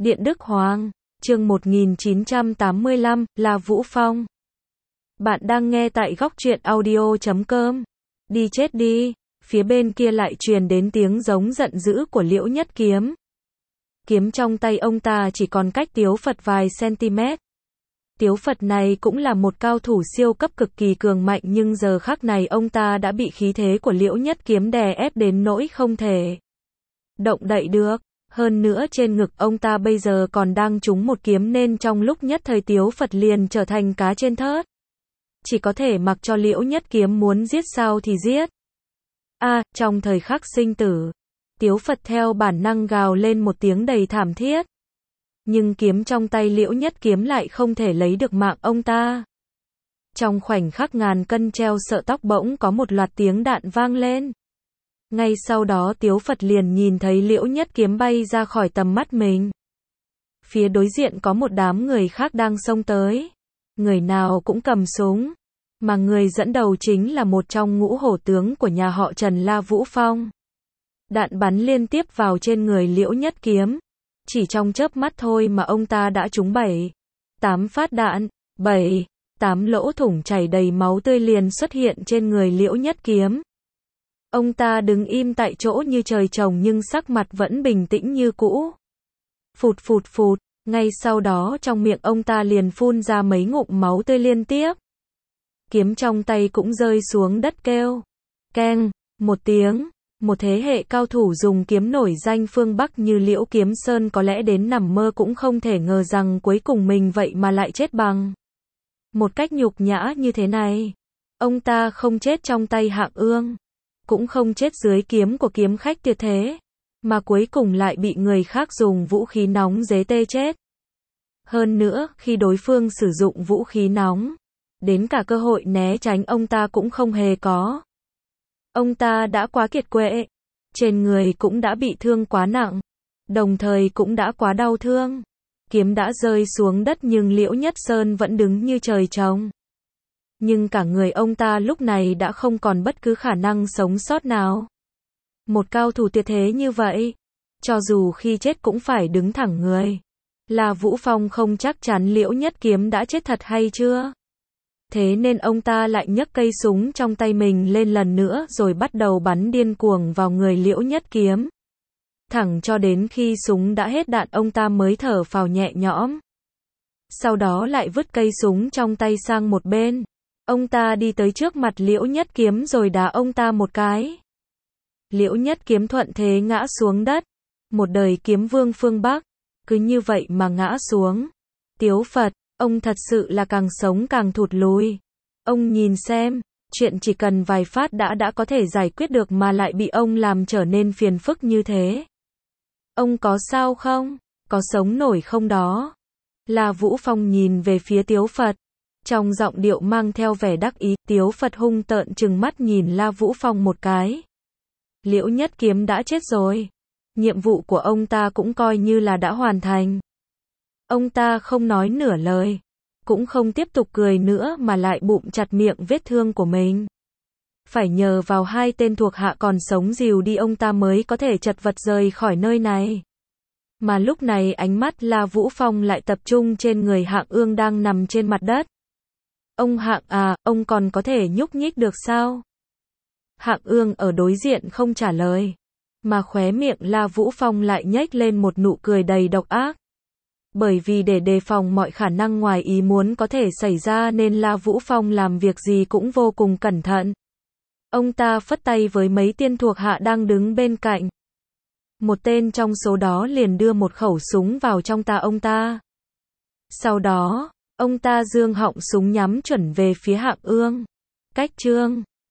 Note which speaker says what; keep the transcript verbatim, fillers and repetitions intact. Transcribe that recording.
Speaker 1: Điện Đức Hoàng, chương một nghìn chín trăm tám mươi lăm, là Vũ Phong. Bạn đang nghe tại góc truyện audio chấm com. Đi chết đi, phía bên kia lại truyền đến tiếng giống giận dữ của Liễu Nhất Kiếm. Kiếm trong tay ông ta chỉ còn cách Tiếu Phật vài cm. Tiếu Phật này cũng là một cao thủ siêu cấp cực kỳ cường mạnh, nhưng giờ khắc này ông ta đã bị khí thế của Liễu Nhất Kiếm đè ép đến nỗi không thể động đậy được. Hơn nữa trên ngực ông ta bây giờ còn đang trúng một kiếm, nên trong lúc nhất thời Tiếu Phật liền trở thành cá trên thớt. Chỉ có thể mặc cho Liễu Nhất Kiếm muốn giết sao thì giết. A, à, trong thời khắc sinh tử, Tiếu Phật theo bản năng gào lên một tiếng đầy thảm thiết. Nhưng kiếm trong tay Liễu Nhất Kiếm lại không thể lấy được mạng ông ta. Trong khoảnh khắc ngàn cân treo sợ tóc, bỗng có một loạt tiếng đạn vang lên. Ngay sau đó Tiếu Phật liền nhìn thấy Liễu Nhất Kiếm bay ra khỏi tầm mắt mình. Phía đối diện có một đám người khác đang xông tới. Người nào cũng cầm súng. Mà người dẫn đầu chính là một trong ngũ hổ tướng của nhà họ Trần, là Vũ Phong. Đạn bắn liên tiếp vào trên người Liễu Nhất Kiếm. Chỉ trong chớp mắt thôi mà ông ta đã trúng bảy, tám phát đạn. bảy, tám lỗ thủng chảy đầy máu tươi liền xuất hiện trên người Liễu Nhất Kiếm. Ông ta đứng im tại chỗ như trời trồng, nhưng sắc mặt vẫn bình tĩnh như cũ. Phụt phụt phụt, ngay sau đó trong miệng ông ta liền phun ra mấy ngụm máu tươi liên tiếp. Kiếm trong tay cũng rơi xuống đất kêu. Keng, một tiếng, một thế hệ cao thủ dùng kiếm nổi danh phương Bắc như Liễu Kiếm Sơn có lẽ đến nằm mơ cũng không thể ngờ rằng cuối cùng mình vậy mà lại chết bằng một cách nhục nhã như thế này. Ông ta không chết trong tay Hạng Ương, cũng không chết dưới kiếm của kiếm khách tuyệt thế, mà cuối cùng lại bị người khác dùng vũ khí nóng giết tê chết. Hơn nữa, khi đối phương sử dụng vũ khí nóng, đến cả cơ hội né tránh ông ta cũng không hề có. Ông ta đã quá kiệt quệ, trên người cũng đã bị thương quá nặng, đồng thời cũng đã quá đau thương. Kiếm đã rơi xuống đất nhưng Liễu Nhất Sơn vẫn đứng như trời trồng. Nhưng cả người ông ta lúc này đã không còn bất cứ khả năng sống sót nào. Một cao thủ tuyệt thế như vậy, cho dù khi chết cũng phải đứng thẳng người. Là Vũ Phong không chắc chắn Liễu Nhất Kiếm đã chết thật hay chưa. Thế nên ông ta lại nhấc cây súng trong tay mình lên lần nữa rồi bắt đầu bắn điên cuồng vào người Liễu Nhất Kiếm. Thẳng cho đến khi súng đã hết đạn ông ta mới thở phào nhẹ nhõm. Sau đó lại vứt cây súng trong tay sang một bên. Ông ta đi tới trước mặt Liễu Nhất Kiếm rồi đá ông ta một cái. Liễu Nhất Kiếm thuận thế ngã xuống đất. Một đời kiếm vương phương Bắc, cứ như vậy mà ngã xuống. Tiếu Phật, ông thật sự là càng sống càng thụt lùi. Ông nhìn xem, chuyện chỉ cần vài phát đã đã có thể giải quyết được mà lại bị ông làm trở nên phiền phức như thế. Ông có sao không? Có sống nổi không đó? Là Vũ Phong nhìn về phía Tiếu Phật. Trong giọng điệu mang theo vẻ đắc ý, Tiếu Phật hung tợn trừng mắt nhìn La Vũ Phong một cái. Liễu Nhất Kiếm đã chết rồi. Nhiệm vụ của ông ta cũng coi như là đã hoàn thành. Ông ta không nói nửa lời, cũng không tiếp tục cười nữa mà lại bụm chặt miệng vết thương của mình. Phải nhờ vào hai tên thuộc hạ còn sống dìu đi ông ta mới có thể chật vật rời khỏi nơi này. Mà lúc này ánh mắt La Vũ Phong lại tập trung trên người Hạng Ương đang nằm trên mặt đất. Ông Hạng à, ông còn có thể nhúc nhích được sao? Hạng Ương ở đối diện không trả lời, mà khóe miệng La Vũ Phong lại nhếch lên một nụ cười đầy độc ác. Bởi vì để đề phòng mọi khả năng ngoài ý muốn có thể xảy ra nên La Vũ Phong làm việc gì cũng vô cùng cẩn thận. Ông ta phất tay với mấy tên thuộc hạ đang đứng bên cạnh. Một tên trong số đó liền đưa một khẩu súng vào trong tay ông ta. Sau đó, ông ta giương họng súng nhắm chuẩn về phía Hạng Ương. Cách chương